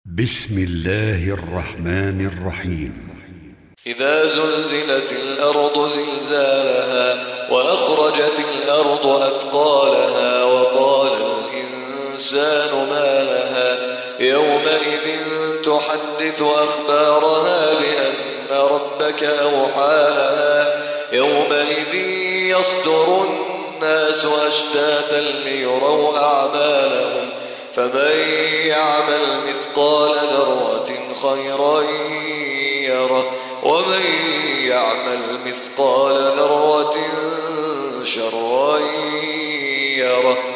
بسم الله الرحمن الرحيم. إذا زلزلت الأرض زلزالها وأخرجت الأرض أثقالها وقال الإنسان ما لها يومئذ تحدث أخبارها بأن ربك أوحى لها يومئذ يصدر الناس أشتاتا ليروا أعمالهم فمن يعمل مثقال ذرة خيرا يره ومن يعمل مثقال ذرة شرا يره.